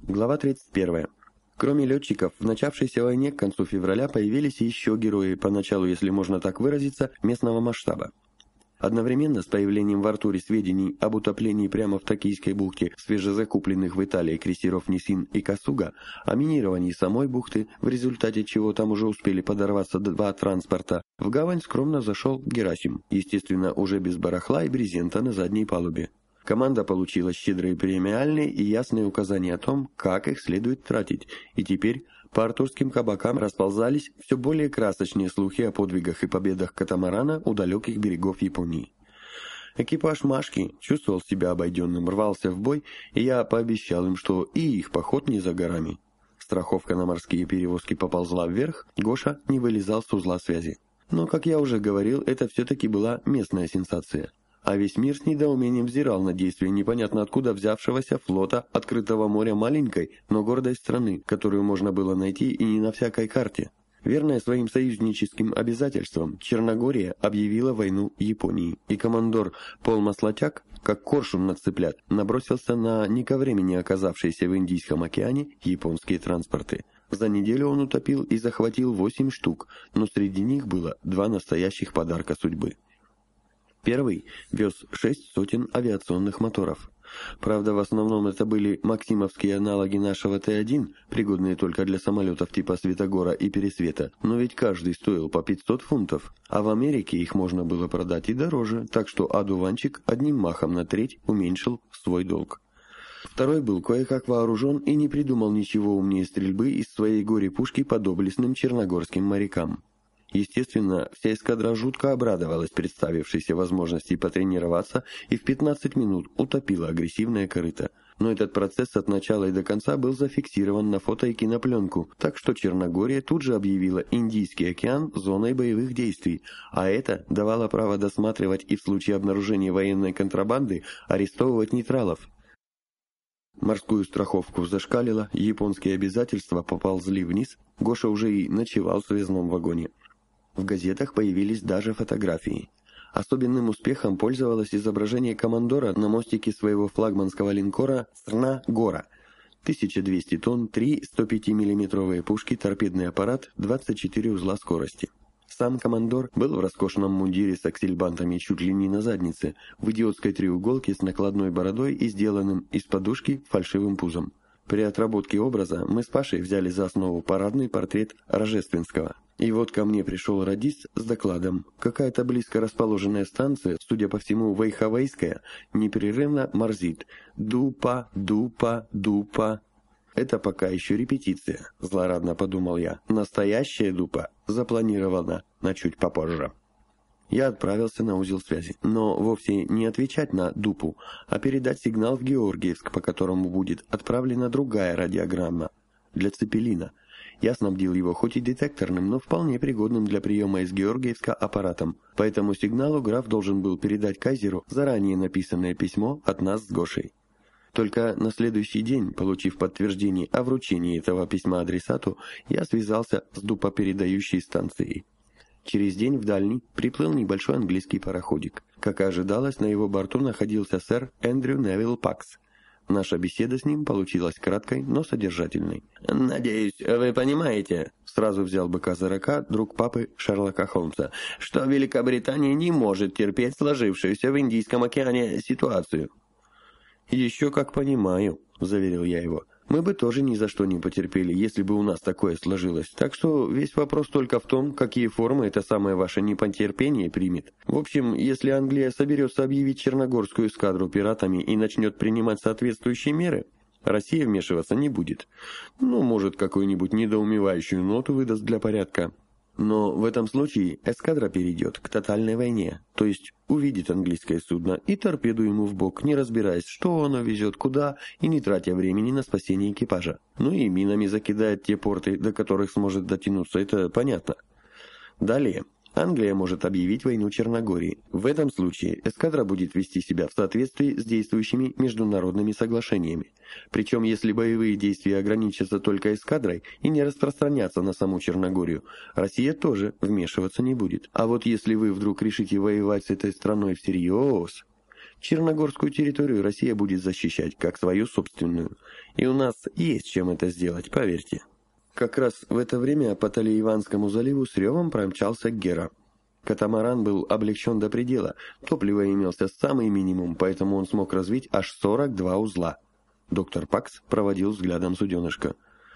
Глава 31. Кроме летчиков, в начавшейся войне к концу февраля появились еще герои, поначалу, если можно так выразиться, местного масштаба. Одновременно с появлением в Артуре сведений об утоплении прямо в Токийской бухте свежезакупленных в Италии крейсеров Нисин и Касуга, о минировании самой бухты, в результате чего там уже успели подорваться два транспорта, в гавань скромно зашел Герасим, естественно, уже без барахла и брезента на задней палубе. Команда получила щедрые премиальные и ясные указания о том, как их следует тратить, и теперь по артурским кабакам расползались все более красочные слухи о подвигах и победах катамарана у далеких берегов Японии. Экипаж Машки чувствовал себя обойденным, рвался в бой, и я пообещал им, что и их поход не за горами. Страховка на морские перевозки поползла вверх, Гоша не вылезал с узла связи. Но, как я уже говорил, это все-таки была местная сенсация. А весь мир с недоумением взирал на действия непонятно откуда взявшегося флота открытого моря маленькой, но гордой страны, которую можно было найти и не на всякой карте. Верная своим союзническим обязательствам, Черногория объявила войну Японии, и командор Пол Маслачак, как коршун на цыплят, набросился на не ко времени оказавшиеся в Индийском океане японские транспорты. За неделю он утопил и захватил 8 штук, но среди них было 2 настоящих подарка судьбы. Первый вез 6 сотен авиационных моторов. Правда, в основном это были максимовские аналоги нашего Т-1, пригодные только для самолетов типа Светогора и Пересвета, но ведь каждый стоил по 500 фунтов, а в Америке их можно было продать и дороже, так что одуванчик одним махом на треть уменьшил свой долг. Второй был кое-как вооружен и не придумал ничего умнее стрельбы из своей горе-пушки по доблестным черногорским морякам. Естественно, вся эскадра жутко обрадовалась представившейся возможности потренироваться и в 15 минут утопила агрессивное корыто. Но этот процесс от начала и до конца был зафиксирован на фото и кинопленку, так что Черногория тут же объявила Индийский океан зоной боевых действий, а это давало право досматривать и в случае обнаружения военной контрабанды арестовывать нейтралов. Морскую страховку зашкалило, японские обязательства поползли вниз, Гоша уже и ночевал в связном вагоне. В газетах появились даже фотографии. Особенным успехом пользовалось изображение командора на мостике своего флагманского линкора «Срна-Гора». 1200 тонн, 3 105-мм пушки, торпедный аппарат, 24 узла скорости. Сам командор был в роскошном мундире с аксельбантами чуть ли не на заднице, в идиотской треуголке с накладной бородой и сделанным из подушки фальшивым пузом. При отработке образа мы с Пашей взяли за основу парадный портрет Рожественского. И вот ко мне пришел радист с докладом. Какая-то близко расположенная станция, судя по всему Вейховейская, непрерывно морзит. Дупа, дупа, дупа. Это пока еще репетиция, злорадно подумал я. Настоящая дупа запланирована на чуть попозже. Я отправился на узел связи, но вовсе не отвечать на дупу, а передать сигнал в Георгиевск, по которому будет отправлена другая радиограмма для Цепелина. Я снабдил его хоть и детекторным, но вполне пригодным для приема из Георгиевска аппаратом. По этому сигналу граф должен был передать кайзеру заранее написанное письмо от нас с Гошей. Только на следующий день, получив подтверждение о вручении этого письма адресату, я связался с дупопередающей станцией. Через день в Дальний приплыл небольшой английский пароходик. Как и ожидалось, на его борту находился сэр Эндрю Невилл Пакс. Наша беседа с ним получилась краткой, но содержательной. «Надеюсь, вы понимаете», — сразу взял быка за рога друг папы Шерлока Холмса, «что Великобритания не может терпеть сложившуюся в Индийском океане ситуацию». «Еще как понимаю», — заверил я его. «Мы бы тоже ни за что не потерпели, если бы у нас такое сложилось. Так что весь вопрос только в том, какие формы это самое ваше непотерпение примет. В общем, если Англия соберется объявить Черногорскую эскадру пиратами и начнет принимать соответствующие меры, Россия вмешиваться не будет. Ну, может, какую-нибудь недоумевающую ноту выдаст для порядка. Но в этом случае эскадра перейдет к тотальной войне, то есть увидит английское судно и торпеду ему в бок, не разбираясь, что оно везет, куда, и не тратя времени на спасение экипажа. Ну и минами закидает те порты, до которых сможет дотянуться, это понятно. Далее. Англия может объявить войну Черногории. В этом случае эскадра будет вести себя в соответствии с действующими международными соглашениями. Причем, если боевые действия ограничатся только эскадрой и не распространятся на саму Черногорию, Россия тоже вмешиваться не будет. А вот если вы вдруг решите воевать с этой страной всерьез, Черногорскую территорию Россия будет защищать как свою собственную. И у нас есть чем это сделать, поверьте. Как раз в это время по Талиеванскому заливу с ревом промчался Гера. Катамаран был облегчен до предела, топлива имелся самый минимум, поэтому он смог развить аж 42 узла. Доктор Пакс проводил взглядом суденышко.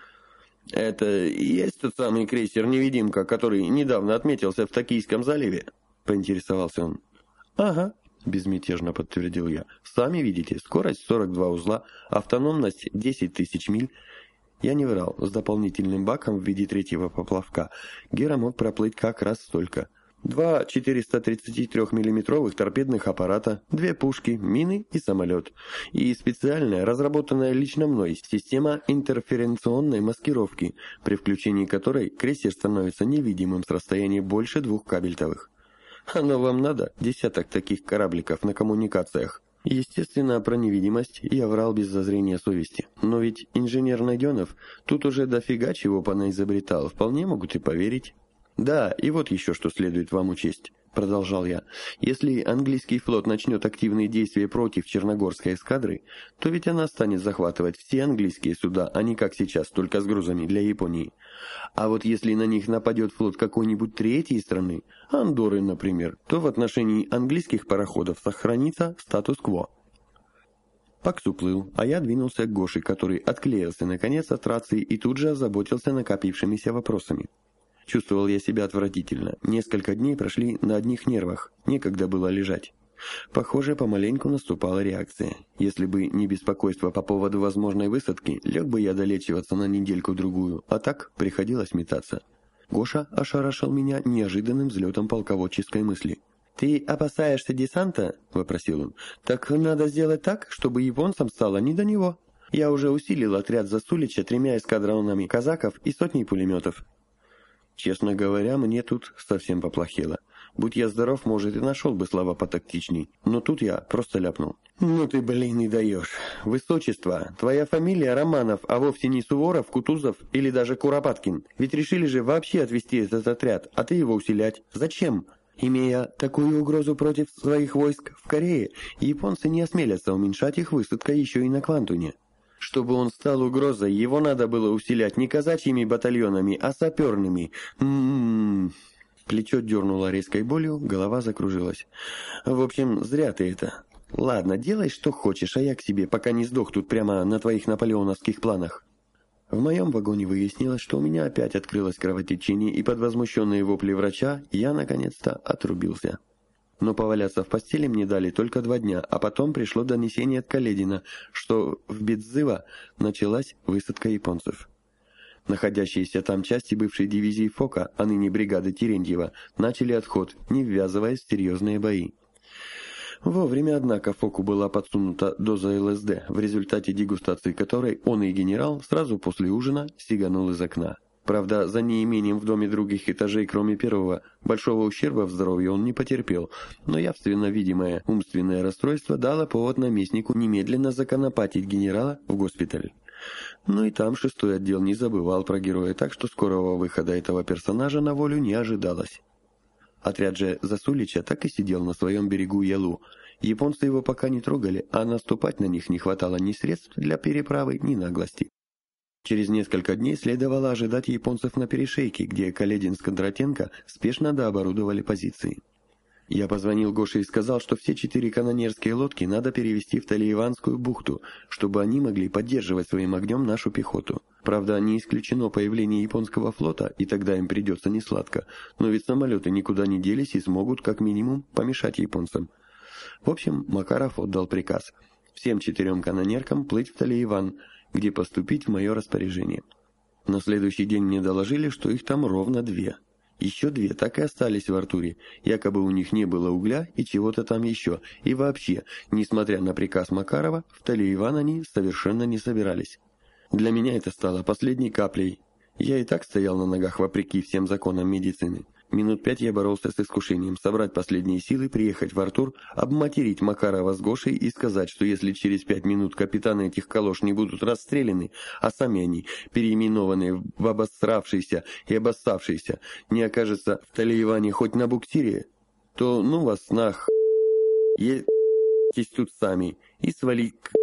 «Это и есть тот самый крейсер-невидимка, который недавно отметился в Токийском заливе?» — поинтересовался он. «Ага», — безмятежно подтвердил я. «Сами видите, скорость 42 узла, автономность 10 тысяч миль». Я не врал, с дополнительным баком в виде третьего поплавка Гера мог проплыть как раз столько. 2 433-миллиметровых торпедных аппарата, 2 пушки, мины и самолет. И специальная, разработанная лично мной, система интерференционной маскировки, при включении которой крейсер становится невидимым с расстояния больше 2 кабельтовых. Оно вам надо, десяток таких корабликов на коммуникациях. Естественно, про невидимость я врал без зазрения совести. Но ведь инженер Найденов тут уже дофига чего понаизобретал, вполне могут и поверить. «Да, и вот еще что следует вам учесть», — продолжал я. «Если английский флот начнет активные действия против Черногорской эскадры, то ведь она станет захватывать все английские суда, а не как сейчас, только с грузами для Японии. А вот если на них нападет флот какой-нибудь третьей страны, Андорры, например, то в отношении английских пароходов сохранится статус-кво». Пакс уплыл, а я двинулся к Гоше, который отклеился наконец от рации и тут же озаботился накопившимися вопросами. Чувствовал я себя отвратительно. Несколько дней прошли на одних нервах. Некогда было лежать. Похоже, помаленьку наступала реакция. Если бы не беспокойство по поводу возможной высадки, лег бы я долечиваться на недельку-другую, а так приходилось метаться. Гоша ошарашил меня неожиданным взлетом полководческой мысли. «Ты опасаешься десанта?» — вопросил он. «Так надо сделать так, чтобы японцам стало не до него. Я уже усилил отряд Засулича 3 эскадронами казаков и 100 пулеметов». Честно говоря, мне тут совсем поплохело. Будь я здоров, может, и нашел бы слова потактичней. Но тут я просто ляпнул. «Ну ты, блин, и даешь. Высочество, твоя фамилия Романов, а вовсе не Суворов, Кутузов или даже Куропаткин. Ведь решили же вообще отвести этот отряд, а ты его усилять. Зачем? Имея такую угрозу против своих войск в Корее, японцы не осмелятся уменьшать их высадкой еще и на Квантуне. Чтобы он стал угрозой, его надо было усилять не казачьими батальонами, а саперными. Плечо дернуло резкой болью, голова закружилась. В общем, зря ты это. Ладно, делай, что хочешь, а я к себе, пока не сдох тут прямо на твоих наполеоновских планах. В моем вагоне выяснилось, что у меня опять открылось кровотечение, и под возмущенные вопли врача я, наконец-то, отрубился. Но поваляться в постели мне дали только 2 дня, а потом пришло донесение от Каледина, что в Бедзыва началась высадка японцев. Находящиеся там части бывшей дивизии Фока, а ныне бригады Терентьева, начали отход, не ввязываясь в серьезные бои. Вовремя, однако, Фоку была подсунута доза ЛСД, в результате дегустации которой он и генерал сразу после ужина сиганул из окна. Правда, за неимением в доме других этажей, кроме первого, большого ущерба в здоровье он не потерпел, но явственно видимое умственное расстройство дало повод наместнику немедленно законопатить генерала в госпиталь. Ну и там 6-й отдел не забывал про героя, так что скорого выхода этого персонажа на волю не ожидалось. Отряд же Засулича так и сидел на своем берегу Ялу. Японцы его пока не трогали, а наступать на них не хватало ни средств для переправы, ни наглости. Через несколько дней следовало ожидать японцев на перешейке, где Каледин с Кондратенко спешно дооборудовали позиции. Я позвонил Гоше и сказал, что все 4 канонерские лодки надо перевести в Талиеванскую бухту, чтобы они могли поддерживать своим огнем нашу пехоту. Правда, не исключено появление японского флота, и тогда им придется несладко, но ведь самолеты никуда не делись и смогут, как минимум, помешать японцам. В общем, Макаров отдал приказ всем 4 канонеркам плыть в Талиеван, где поступить в мое распоряжение. На следующий день мне доложили, что их там ровно 2. Еще 2 так и остались в Артуре, якобы у них не было угля и чего-то там еще, и вообще, несмотря на приказ Макарова, в Талиеван они совершенно не собирались. Для меня это стало последней каплей. Я и так стоял на ногах вопреки всем законам медицины. Минут 5 я боролся с искушением собрать последние силы, приехать в Артур, обматерить Макарова с Гошей и сказать, что если через 5 минут капитаны этих калош не будут расстреляны, а сами они, переименованные в обосравшиеся и обоссавшиеся, не окажется в Талиеване хоть на буксире, то ну вас нах... тут сами и свалить к...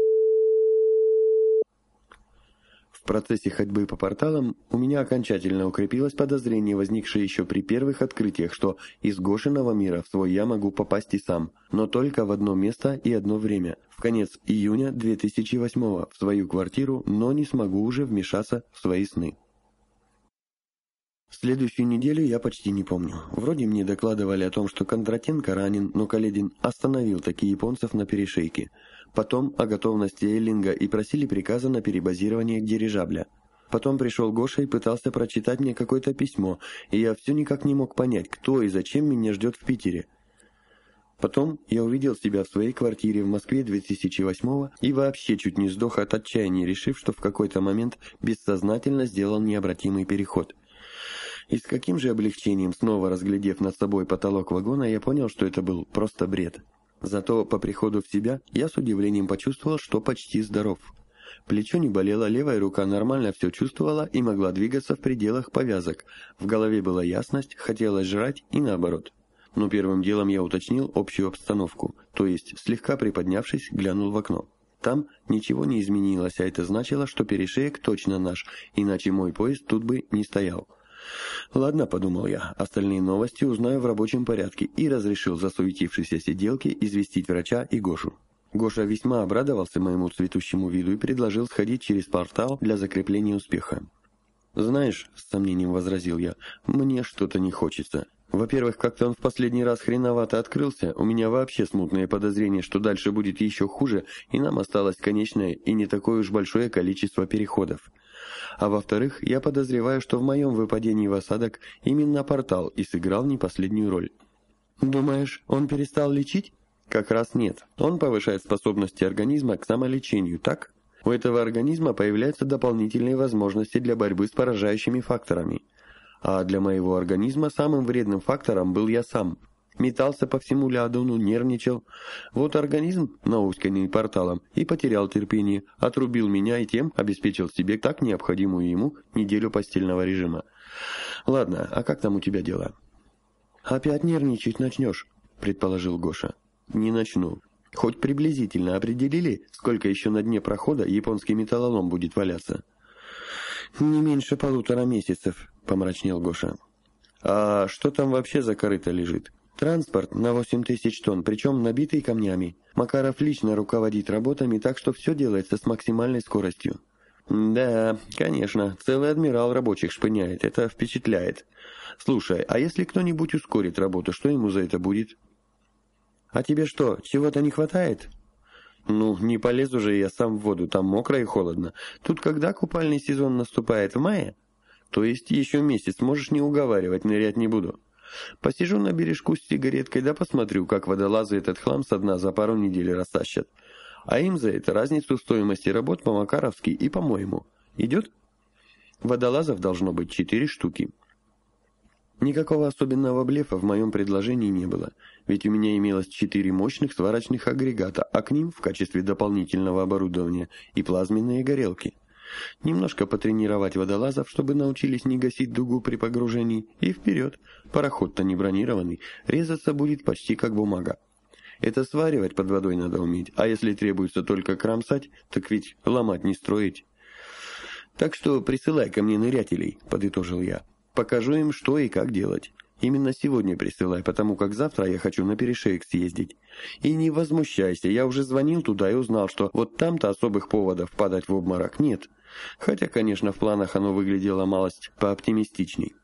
В процессе ходьбы по порталам у меня окончательно укрепилось подозрение, возникшее еще при первых открытиях, что из Гошиного мира в свой я могу попасть и сам, но только в одно место и одно время, в конец июня 2008-го, в свою квартиру, но не смогу уже вмешаться в свои сны. Следующую неделю я почти не помню. Вроде мне докладывали о том, что Кондратенко ранен, но Каледин остановил таких японцев на перешейке. Потом о готовности Эллинга и просили приказа на перебазирование дирижабля. Потом пришел Гоша и пытался прочитать мне какое-то письмо, и я все никак не мог понять, кто и зачем меня ждет в Питере. Потом я увидел себя в своей квартире в Москве 2008-го и вообще чуть не сдох от отчаяния, решив, что в какой-то момент бессознательно сделал необратимый переход. И с каким же облегчением, снова разглядев над собой потолок вагона, я понял, что это был просто бред. Зато по приходу в себя я с удивлением почувствовал, что почти здоров. Плечо не болело, левая рука нормально все чувствовала и могла двигаться в пределах повязок. В голове была ясность, хотелось жрать и наоборот. Но первым делом я уточнил общую обстановку, то есть, слегка приподнявшись, глянул в окно. Там ничего не изменилось, а это значило, что перешеек точно наш, иначе мой поезд тут бы не стоял. «Ладно», — подумал я, — «остальные новости узнаю в рабочем порядке», и разрешил засуетившейся сиделке известить врача и Гошу. Гоша весьма обрадовался моему цветущему виду и предложил сходить через портал для закрепления успеха. «Знаешь», — с сомнением возразил я, — «мне что-то не хочется. Во-первых, как-то он в последний раз хреновато открылся, у меня вообще смутное подозрение, что дальше будет еще хуже, и нам осталось конечное и не такое уж большое количество переходов. А во-вторых, я подозреваю, что в моем выпадении в осадок именно портал и сыграл не последнюю роль». «Думаешь, он перестал лечить?» «Как раз нет. Он повышает способности организма к самолечению, так? У этого организма появляются дополнительные возможности для борьбы с поражающими факторами. А для моего организма самым вредным фактором был я сам. Метался по всему Лядону, нервничал. Вот организм, науськанный порталом, и потерял терпение, отрубил меня и тем обеспечил себе так необходимую ему неделю постельного режима. Ладно, а как там у тебя дела?» «Опять нервничать начнешь», — предположил Гоша. «Не начну. Хоть приблизительно определили, сколько еще на дне прохода японский металлолом будет валяться?» «Не меньше 1,5 месяцев», — помрачнел Гоша. «А что там вообще за корыто лежит?» «Транспорт на 8000 тонн, причем набитый камнями. Макаров лично руководит работами, так что все делается с максимальной скоростью». «Да, конечно, целый адмирал рабочих шпыняет, это впечатляет. Слушай, а если кто-нибудь ускорит работу, что ему за это будет?» «А тебе что, чего-то не хватает?» «Ну, не полезу же я сам в воду, там мокро и холодно. Тут когда купальный сезон наступает, в мае? То есть еще месяц, можешь не уговаривать, нырять не буду. Посижу на бережку с сигареткой, да посмотрю, как водолазы этот хлам со дна за пару недель растащат. А им за это разницу стоимости работ по-макаровски и по-моему. Идет?» Водолазов должно быть 4 штуки. Никакого особенного блефа в моем предложении не было, ведь у меня имелось 4 мощных сварочных агрегата, а к ним в качестве дополнительного оборудования и плазменные горелки. Немножко потренировать водолазов, чтобы научились не гасить дугу при погружении, и вперед, пароход-то не бронированный, резаться будет почти как бумага. Это сваривать под водой надо уметь, а если требуется только кромсать, так ведь ломать не строить. «Так что присылай ко мне нырятелей», — подытожил я. «Покажу им, что и как делать. Именно сегодня присылай, потому как завтра я хочу на перешеек съездить. И не возмущайся, я уже звонил туда и узнал, что вот там-то особых поводов падать в обморок нет. Хотя, конечно, в планах оно выглядело малость пооптимистичней».